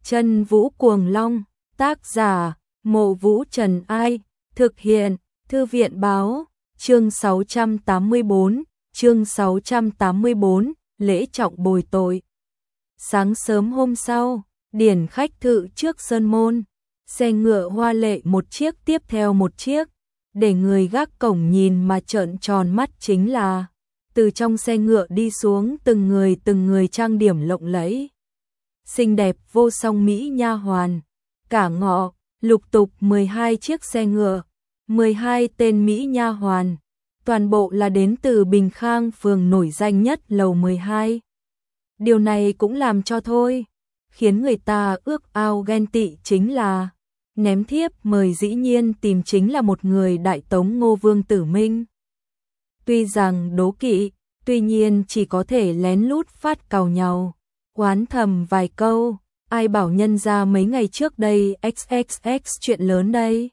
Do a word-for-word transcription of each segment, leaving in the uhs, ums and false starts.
Chân Vũ Cuồng Long, tác giả, Mộ Vũ Trần Ai, thực hiện, Thư viện Báo, chương sáu trăm tám mươi tư, chương sáu trăm tám mươi tư, lễ trọng bồi tội. Sáng sớm hôm sau, điển khách thự trước sơn môn, xe ngựa hoa lệ một chiếc tiếp theo một chiếc, để người gác cổng nhìn mà trợn tròn mắt chính là, từ trong xe ngựa đi xuống từng người từng người trang điểm lộng lẫy. Xinh đẹp vô song mỹ nha hoàn, cả ngọ, lục tục mười hai chiếc xe ngựa, mười hai tên mỹ nha hoàn, toàn bộ là đến từ Bình Khang phường nổi danh nhất lầu mười hai. Điều này cũng làm cho thôi, khiến người ta ước ao ghen tị chính là, ném thiếp mời dĩ nhiên tìm chính là một người Đại Tống Ngô Vương Tử Minh. Tuy rằng đố kỵ, tuy nhiên chỉ có thể lén lút phát càu nhau, oán thầm vài câu, ai bảo nhân ra mấy ngày trước đây xx xx chuyện lớn đây.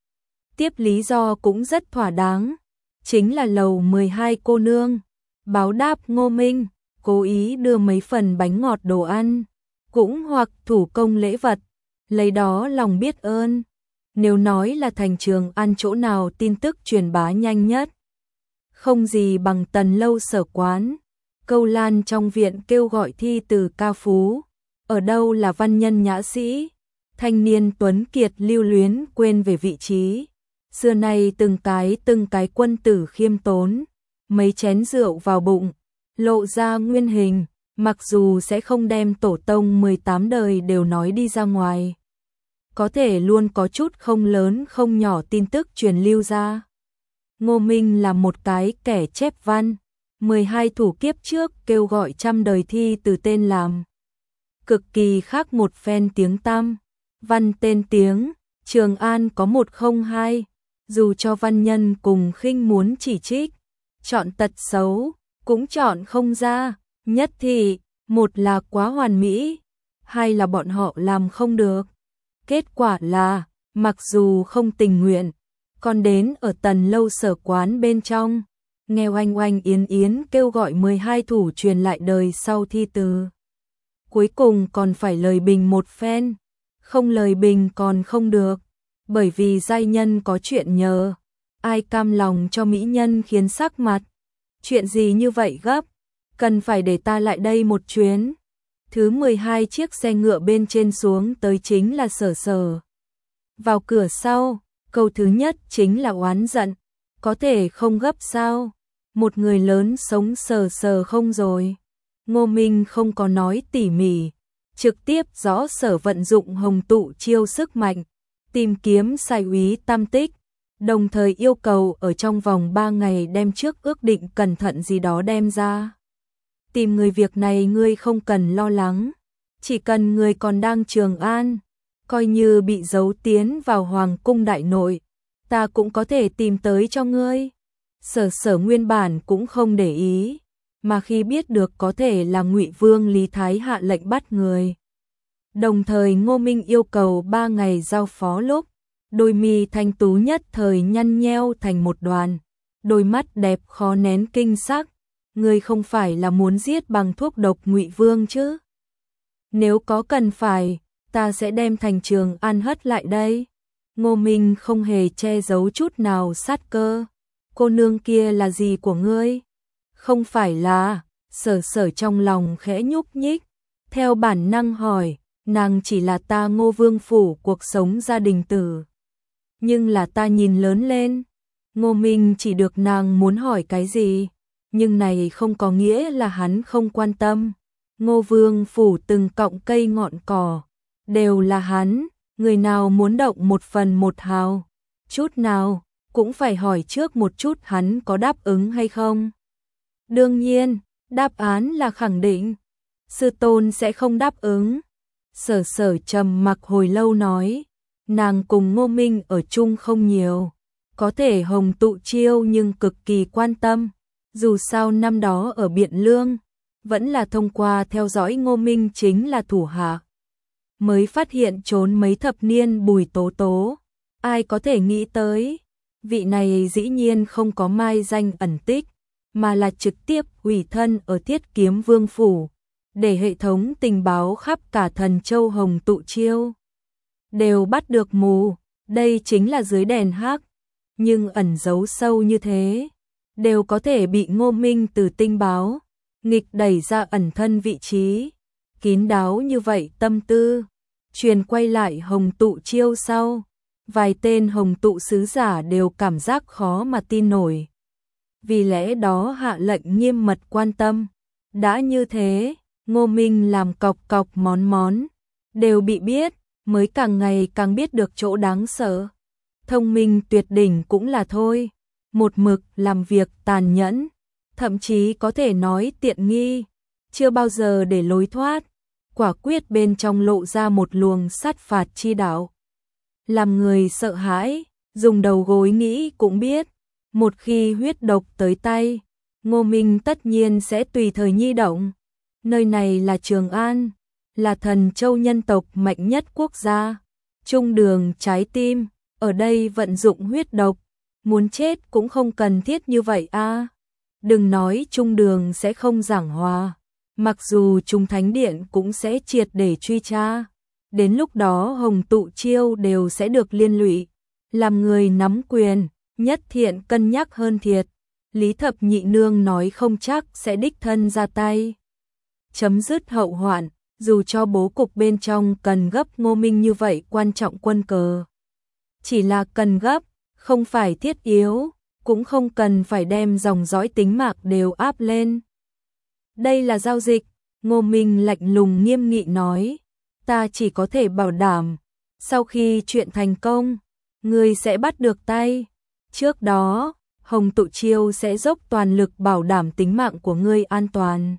Tiếp lý do cũng rất thỏa đáng, chính là lầu mười hai cô nương, báo đáp Ngô Minh, cố ý đưa mấy phần bánh ngọt đồ ăn, cũng hoặc thủ công lễ vật, lấy đó lòng biết ơn. Nếu nói là thành Trường An chỗ nào tin tức truyền bá nhanh nhất, không gì bằng Tần Lâu Sở Quán. Câu lan trong viện kêu gọi thi từ ca phú, ở đâu là văn nhân nhã sĩ, thanh niên tuấn kiệt lưu luyến quên về vị trí. Xưa nay từng cái từng cái quân tử khiêm tốn, mấy chén rượu vào bụng, lộ ra nguyên hình, mặc dù sẽ không đem tổ tông mười tám đời đều nói đi ra ngoài, có thể luôn có chút không lớn không nhỏ tin tức truyền lưu ra. Ngô Minh là một cái kẻ chép văn, mười hai thủ kiếp trước kêu gọi trăm đời thi từ tên làm, cực kỳ khác một phen tiếng tăm, văn tên tiếng, Trường An có một không hai, dù cho văn nhân cùng khinh muốn chỉ trích, chọn tật xấu, cũng chọn không ra, nhất thì, một là quá hoàn mỹ, hai là bọn họ làm không được. Kết quả là, mặc dù không tình nguyện, còn đến ở Tần Lâu Sở Quán bên trong, nghe oanh oanh yến yến kêu gọi mười hai thủ truyền lại đời sau thi từ. Cuối cùng còn phải lời bình một phen, không lời bình còn không được, bởi vì giai nhân có chuyện nhờ, ai cam lòng cho mỹ nhân khiến sắc mặt. Chuyện gì như vậy gấp, cần phải để ta lại đây một chuyến. Thứ mười hai chiếc xe ngựa bên trên xuống tới chính là Sở Sở. Vào cửa sau, câu thứ nhất chính là oán giận, có thể không gấp sao? Một người lớn sống sờ sờ không rồi. Ngô Minh không có nói tỉ mỉ, trực tiếp rõ Sở vận dụng hồng tụ chiêu sức mạnh, tìm kiếm sai úy tam tích, đồng thời yêu cầu ở trong vòng ba ngày đem trước ước định cẩn thận gì đó đem ra. Tìm người việc này ngươi không cần lo lắng, chỉ cần người còn đang Trường An, coi như bị giấu tiến vào Hoàng cung đại nội, ta cũng có thể tìm tới cho ngươi. Sở Sở nguyên bản cũng không để ý, mà khi biết được có thể là Ngụy Vương Lý Thái hạ lệnh bắt người, đồng thời Ngô Minh yêu cầu ba ngày giao phó lúc, đôi mi thanh tú nhất thời nhăn nheo thành một đoàn, đôi mắt đẹp khó nén kinh sắc. Ngươi không phải là muốn giết bằng thuốc độc Ngụy Vương chứ? Nếu có cần phải, ta sẽ đem thành Trường An hất lại đây. Ngô Minh không hề che giấu chút nào sát cơ. Cô nương kia là gì của ngươi? Không phải là, Sở Sở trong lòng khẽ nhúc nhích, theo bản năng hỏi, nàng chỉ là ta Ngô Vương phủ cuộc sống gia đình tử. Nhưng là ta nhìn lớn lên. Ngô Minh chỉ được nàng muốn hỏi cái gì, nhưng này không có nghĩa là hắn không quan tâm. Ngô Vương phủ từng cọng cây ngọn cỏ, đều là hắn, người nào muốn động một phần một hào, chút nào, cũng phải hỏi trước một chút hắn có đáp ứng hay không. Đương nhiên, đáp án là khẳng định, sư tôn sẽ không đáp ứng. Sở Sở trầm mặc hồi lâu nói, nàng cùng Ngô Minh ở chung không nhiều, có thể hồng tụ chiêu nhưng cực kỳ quan tâm. Dù sao năm đó ở Biện Lương, vẫn là thông qua theo dõi Ngô Minh chính là thủ hạ, mới phát hiện trốn mấy thập niên Bùi Tố Tố. Ai có thể nghĩ tới, vị này dĩ nhiên không có mai danh ẩn tích, mà là trực tiếp ủy thân ở Thiết Kiếm Vương phủ, để hệ thống tình báo khắp cả Thần Châu Hồng Tụ Chiêu đều bắt được mù, đây chính là dưới đèn hắc, nhưng ẩn giấu sâu như thế, đều có thể bị Ngô Minh từ tinh báo nghịch đẩy ra ẩn thân vị trí, kín đáo như vậy tâm tư, truyền quay lại Hồng Tụ Chiêu sau, vài tên Hồng Tụ sứ giả đều cảm giác khó mà tin nổi. Vì lẽ đó hạ lệnh nghiêm mật quan tâm, đã như thế, Ngô Minh làm cọc cọc món món, đều bị biết, mới càng ngày càng biết được chỗ đáng sợ. Thông minh tuyệt đỉnh cũng là thôi, một mực làm việc tàn nhẫn, thậm chí có thể nói tiện nghi, chưa bao giờ để lối thoát, quả quyết bên trong lộ ra một luồng sát phạt chi đạo. Làm người sợ hãi, dùng đầu gối nghĩ cũng biết, một khi huyết độc tới tay, Ngô Minh tất nhiên sẽ tùy thời nhi động. Nơi này là Trường An, là Thần Châu nhân tộc mạnh nhất quốc gia, trung đường trái tim, ở đây vận dụng huyết độc, muốn chết cũng không cần thiết như vậy a. À. Đừng nói trung đường sẽ không giảng hòa, mặc dù Trung Thánh Điện cũng sẽ triệt để truy tra, đến lúc đó Hồng Tụ Chiêu đều sẽ được liên lụy, làm người nắm quyền, nhất thiện cân nhắc hơn thiệt. Lý Thập Nhị Nương nói không chắc sẽ đích thân ra tay chấm dứt hậu hoạn, dù cho bố cục bên trong cần gấp Ngô Minh như vậy quan trọng quân cờ. Chỉ là cần gấp, không phải thiết yếu, cũng không cần phải đem dòng dõi tính mạng đều áp lên. Đây là giao dịch, Ngô Minh lạnh lùng nghiêm nghị nói, ta chỉ có thể bảo đảm, sau khi chuyện thành công, ngươi sẽ bắt được tay. Trước đó, Hồng Tụ Chiêu sẽ dốc toàn lực bảo đảm tính mạng của ngươi an toàn.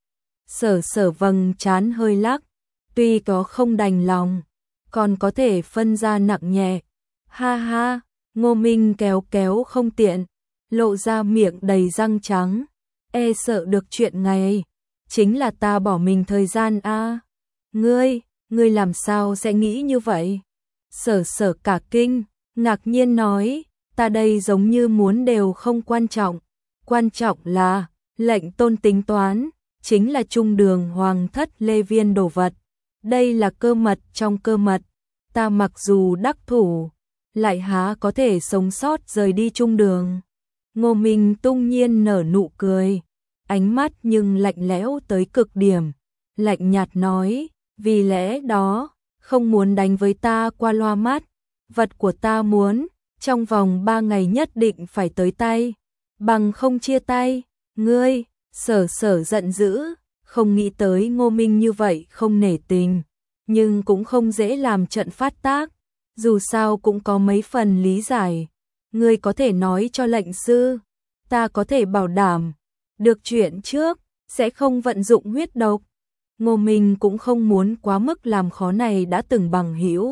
Sở Sở vầng trán hơi lắc, tuy có không đành lòng, còn có thể phân ra nặng nhẹ. Ha ha, Ngô Minh kéo kéo không tiện, lộ ra miệng đầy răng trắng, e sợ được chuyện ngày, chính là ta bỏ mình thời gian a. À. Ngươi, ngươi làm sao sẽ nghĩ như vậy? Sở Sở cả kinh, ngạc nhiên nói, ta đây giống như muốn đều không quan trọng, quan trọng là lệnh tôn tính toán, chính là trung đường hoàng thất Lê Viên đồ vật. Đây là cơ mật trong cơ mật, ta mặc dù đắc thủ, lại há có thể sống sót rời đi trung đường. Ngô Minh tung nhiên nở nụ cười, ánh mắt nhưng lạnh lẽo tới cực điểm, lạnh nhạt nói, vì lẽ đó, không muốn đánh với ta qua loa mắt, vật của ta muốn, trong vòng ba ngày nhất định phải tới tay, bằng không chia tay, ngươi. Sở Sở giận dữ, không nghĩ tới Ngô Minh như vậy không nể tình, nhưng cũng không dễ làm trận phát tác, dù sao cũng có mấy phần lý giải. Ngươi có thể nói cho lệnh sư, ta có thể bảo đảm, được chuyện trước, sẽ không vận dụng huyết độc. Ngô Minh cũng không muốn quá mức làm khó này đã từng bằng hữu.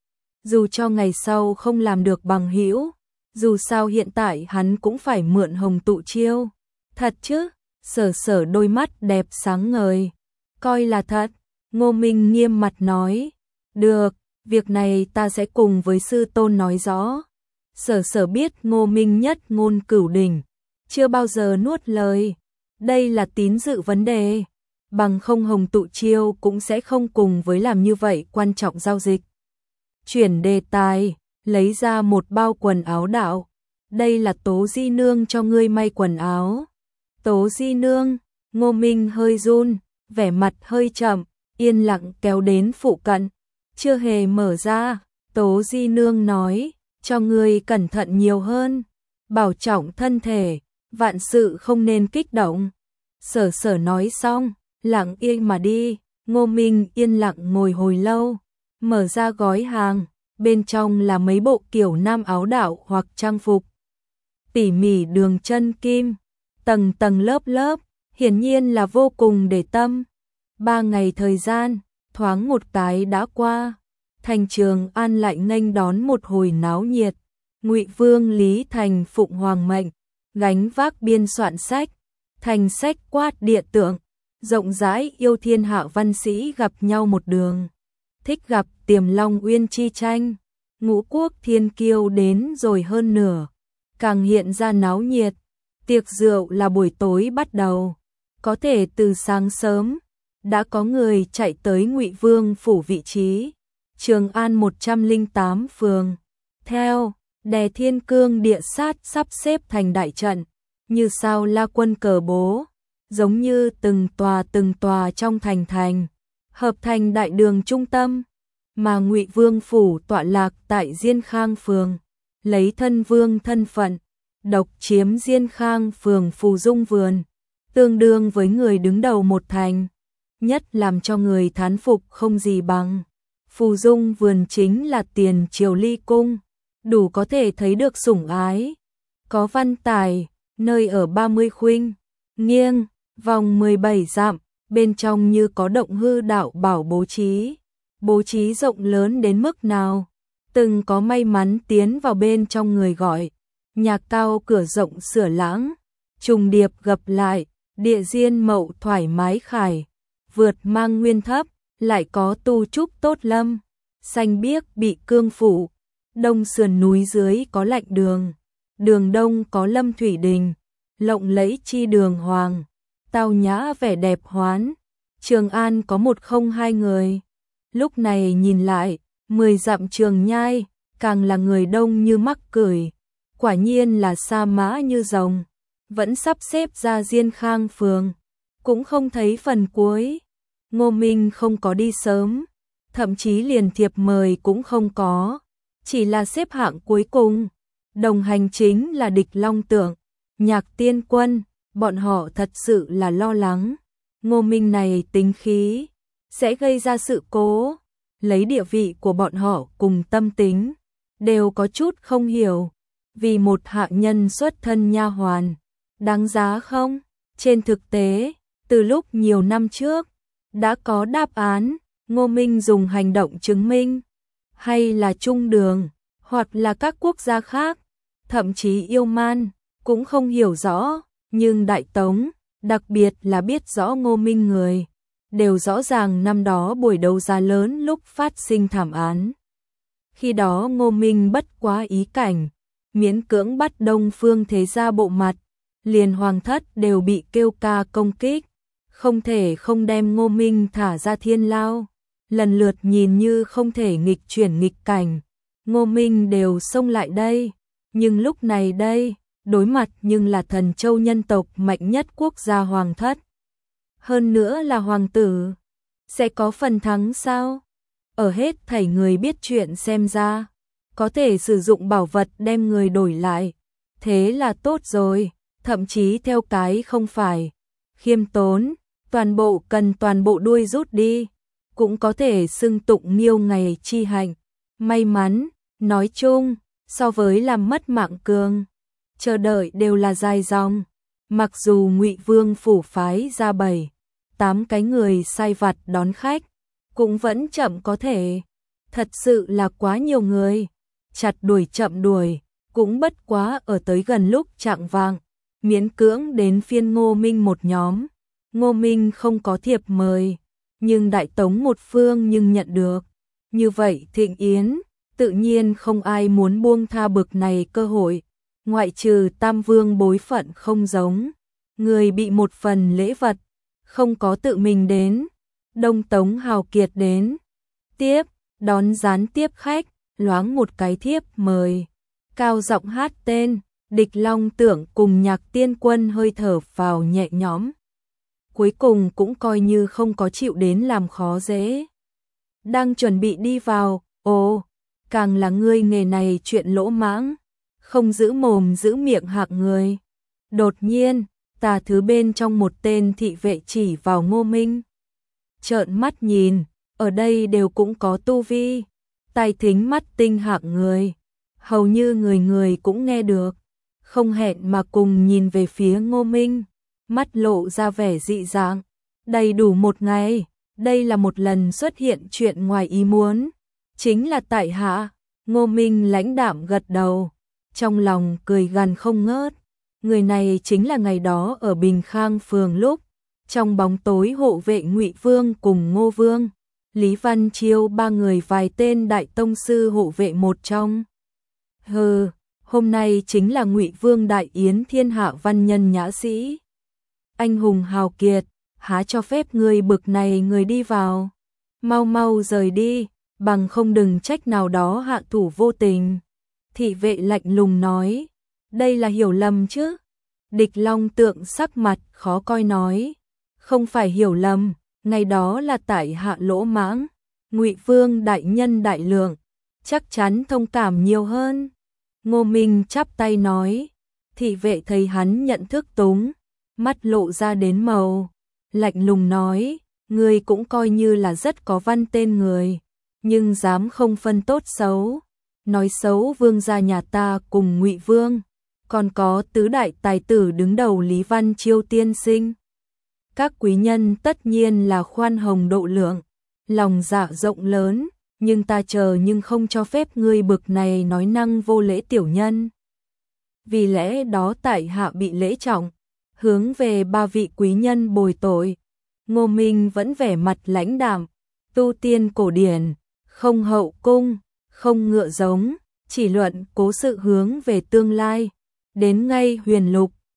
Dù cho ngày sau không làm được bằng hữu, dù sao hiện tại hắn cũng phải mượn Hồng Tụ Chiêu. Thật chứ? Sở Sở đôi mắt đẹp sáng ngời, coi là thật. Ngô Minh nghiêm mặt nói, được, việc này ta sẽ cùng với sư tôn nói rõ. Sở Sở biết Ngô Minh nhất ngôn cửu đỉnh, chưa bao giờ nuốt lời, đây là tín dự vấn đề, bằng không Hồng Tụ Chiêu cũng sẽ không cùng với làm như vậy quan trọng giao dịch. Chuyển đề tài, lấy ra một bao quần áo đạo, đây là Tố Di Nương cho ngươi may quần áo. Tố Di Nương, Ngô Minh hơi run, vẻ mặt hơi chậm, yên lặng kéo đến phụ cận, chưa hề mở ra. Tố Di Nương nói, cho ngươi cẩn thận nhiều hơn, bảo trọng thân thể, vạn sự không nên kích động. Sở Sở nói xong, lặng yên mà đi. Ngô Minh yên lặng ngồi hồi lâu, mở ra gói hàng, bên trong là mấy bộ kiểu nam áo đạo hoặc trang phục, tỉ mỉ đường chân kim, tầng tầng lớp lớp, hiển nhiên là vô cùng để tâm. Ba ngày thời gian, thoáng một cái đã qua, thành Trường An lại nghênh đón một hồi náo nhiệt. Ngụy Vương Lý Thành phụng hoàng mệnh, gánh vác biên soạn sách, thành sách quát địa tượng, rộng rãi yêu thiên hạ văn sĩ gặp nhau một đường. Thích gặp Tiềm Long Uyên chi tranh, ngũ quốc thiên kiêu đến rồi hơn nửa, càng hiện ra náo nhiệt. Tiệc rượu là buổi tối bắt đầu, có thể từ sáng sớm, đã có người chạy tới Ngụy Vương phủ vị trí Trường An một trăm lẻ tám phường. Theo, đè thiên cương địa sát sắp xếp thành đại trận, như sao la quân cờ bố, giống như từng tòa từng tòa trong thành thành, hợp thành đại đường trung tâm, mà Ngụy Vương phủ tọa lạc tại Diên Khang phường, lấy thân vương thân phận, độc chiếm Diên Khang phường Phù Dung vườn, tương đương với người đứng đầu một thành, nhất làm cho người thán phục không gì bằng. Phù Dung vườn chính là tiền triều ly cung, đủ có thể thấy được sủng ái, có văn tài, nơi ở ba mươi khuynh, nghiêng, vòng mười bảy dặm, bên trong như có động hư đạo bảo bố trí, bố trí rộng lớn đến mức nào, từng có may mắn tiến vào bên trong người gọi, nhà cao cửa rộng sửa lãng, trùng điệp gập lại, địa diên mậu thoải mái khải, vượt mang nguyên thấp, lại có tu trúc tốt lâm, xanh biếc bị cương phủ, đông sườn núi dưới có lạnh đường, đường đông có lâm thủy đình, lộng lẫy chi đường hoàng, tao nhã vẻ đẹp hoán, Trường An có một không hai người. Lúc này nhìn lại, mười dặm trường nhai, càng là người đông như mắc cười, quả nhiên là sa mã như rồng, vẫn sắp xếp ra Diên Khang phường, cũng không thấy phần cuối. Ngô Minh không có đi sớm, thậm chí liền thiệp mời cũng không có, chỉ là xếp hạng cuối cùng. Đồng hành chính là Địch Long Tượng, Nhạc Tiên Quân, bọn họ thật sự là lo lắng. Ngô Minh này tính khí, sẽ gây ra sự cố, lấy địa vị của bọn họ cùng tâm tính, đều có chút không hiểu, vì một hạ nhân xuất thân nha hoàn, đáng giá không? Trên thực tế, từ lúc nhiều năm trước, đã có đáp án, Ngô Minh dùng hành động chứng minh, hay là Trung Đường, hoặc là các quốc gia khác, thậm chí Yêu Man, cũng không hiểu rõ, nhưng Đại Tống, đặc biệt là biết rõ Ngô Minh người, đều rõ ràng năm đó buổi đấu giá lớn lúc phát sinh thảm án. Khi đó Ngô Minh bất quá ý cảnh, miễn cưỡng bắt Đông Phương Thế Gia bộ mặt, liền hoàng thất đều bị kêu ca công kích, không thể không đem Ngô Minh thả ra thiên lao, lần lượt nhìn như không thể nghịch chuyển nghịch cảnh, Ngô Minh đều xông lại đây, nhưng lúc này đây, đối mặt nhưng là thần châu nhân tộc mạnh nhất quốc gia hoàng thất. Hơn nữa là hoàng tử, sẽ có phần thắng sao? Ở hết thảy người biết chuyện xem ra, có thể sử dụng bảo vật đem người đổi lại, thế là tốt rồi, thậm chí theo cái không phải, khiêm tốn, toàn bộ cần toàn bộ đuôi rút đi, cũng có thể xưng tụng nghiêu ngày chi hạnh, may mắn, nói chung, so với làm mất mạng cường, chờ đợi đều là dài dòng, mặc dù Ngụy Vương phủ phái ra bảy, tám cái người sai vặt đón khách, cũng vẫn chậm có thể, thật sự là quá nhiều người, chặt đuổi chậm đuổi, cũng bất quá ở tới gần lúc chạng vạng, miễn cưỡng đến phiên Ngô Minh một nhóm. Ngô Minh không có thiệp mời, nhưng Đại Tống một phương nhưng nhận được. Như vậy thịnh yến, tự nhiên không ai muốn buông tha bực này cơ hội, ngoại trừ Tam Vương bối phận không giống, người bị một phần lễ vật, không có tự mình đến, Đông Tống hào kiệt đến, tiếp, đón gián tiếp khách, loáng một cái thiếp mời, cao giọng hát tên, Địch Long Tưởng cùng Nhạc Tiên Quân hơi thở vào nhẹ nhõm. Cuối cùng cũng coi như không có chịu đến làm khó dễ. Đang chuẩn bị đi vào, ồ, càng là ngươi nghề này chuyện lỗ mãng, không giữ mồm giữ miệng hạng người. Đột nhiên, tà thứ bên trong một tên thị vệ chỉ vào Ngô Minh. Trợn mắt nhìn, ở đây đều cũng có tu vi, tài thính mắt tinh hạng người, hầu như người người cũng nghe được, không hẹn mà cùng nhìn về phía Ngô Minh. Mắt lộ ra vẻ dị dạng, đầy đủ một ngày, đây là một lần xuất hiện chuyện ngoài ý muốn, chính là tại hạ. Ngô Minh lãnh đạm gật đầu, trong lòng cười gằn không ngớt, người này chính là ngày đó ở Bình Khang phường lúc, trong bóng tối hộ vệ Ngụy Vương cùng Ngô Vương, Lý Văn Chiêu ba người vài tên đại tông sư hộ vệ một trong. Hừ, hôm nay chính là Ngụy Vương đại yến thiên hạ văn nhân nhã sĩ. Anh hùng hào kiệt, há cho phép người bực này người đi vào. Mau mau rời đi, bằng không đừng trách nào đó hạ thủ vô tình. Thị vệ lạnh lùng nói, đây là hiểu lầm chứ. Địch Long Tượng sắc mặt khó coi nói, không phải hiểu lầm, ngày đó là tại hạ lỗ mãng. Ngụy Vương đại nhân đại lượng, chắc chắn thông cảm nhiều hơn. Ngô Minh chắp tay nói, thị vệ thấy hắn nhận thức túng, mắt lộ ra đến màu, lạnh lùng nói, ngươi cũng coi như là rất có văn tên người, nhưng dám không phân tốt xấu, nói xấu vương gia nhà ta cùng Ngụy Vương, còn có tứ đại tài tử đứng đầu Lý Văn Chiêu tiên sinh. Các quý nhân tất nhiên là khoan hồng độ lượng, lòng dạ rộng lớn, nhưng ta chờ nhưng không cho phép ngươi bực này nói năng vô lễ tiểu nhân. Vì lẽ đó tại hạ bị lễ trọng, hướng về ba vị quý nhân bồi tội. Ngô Minh vẫn vẻ mặt lãnh đạm, tu tiên cổ điển, không hậu cung, không ngựa giống, chỉ luận cố sự hướng về tương lai. Đến ngay huyền lục,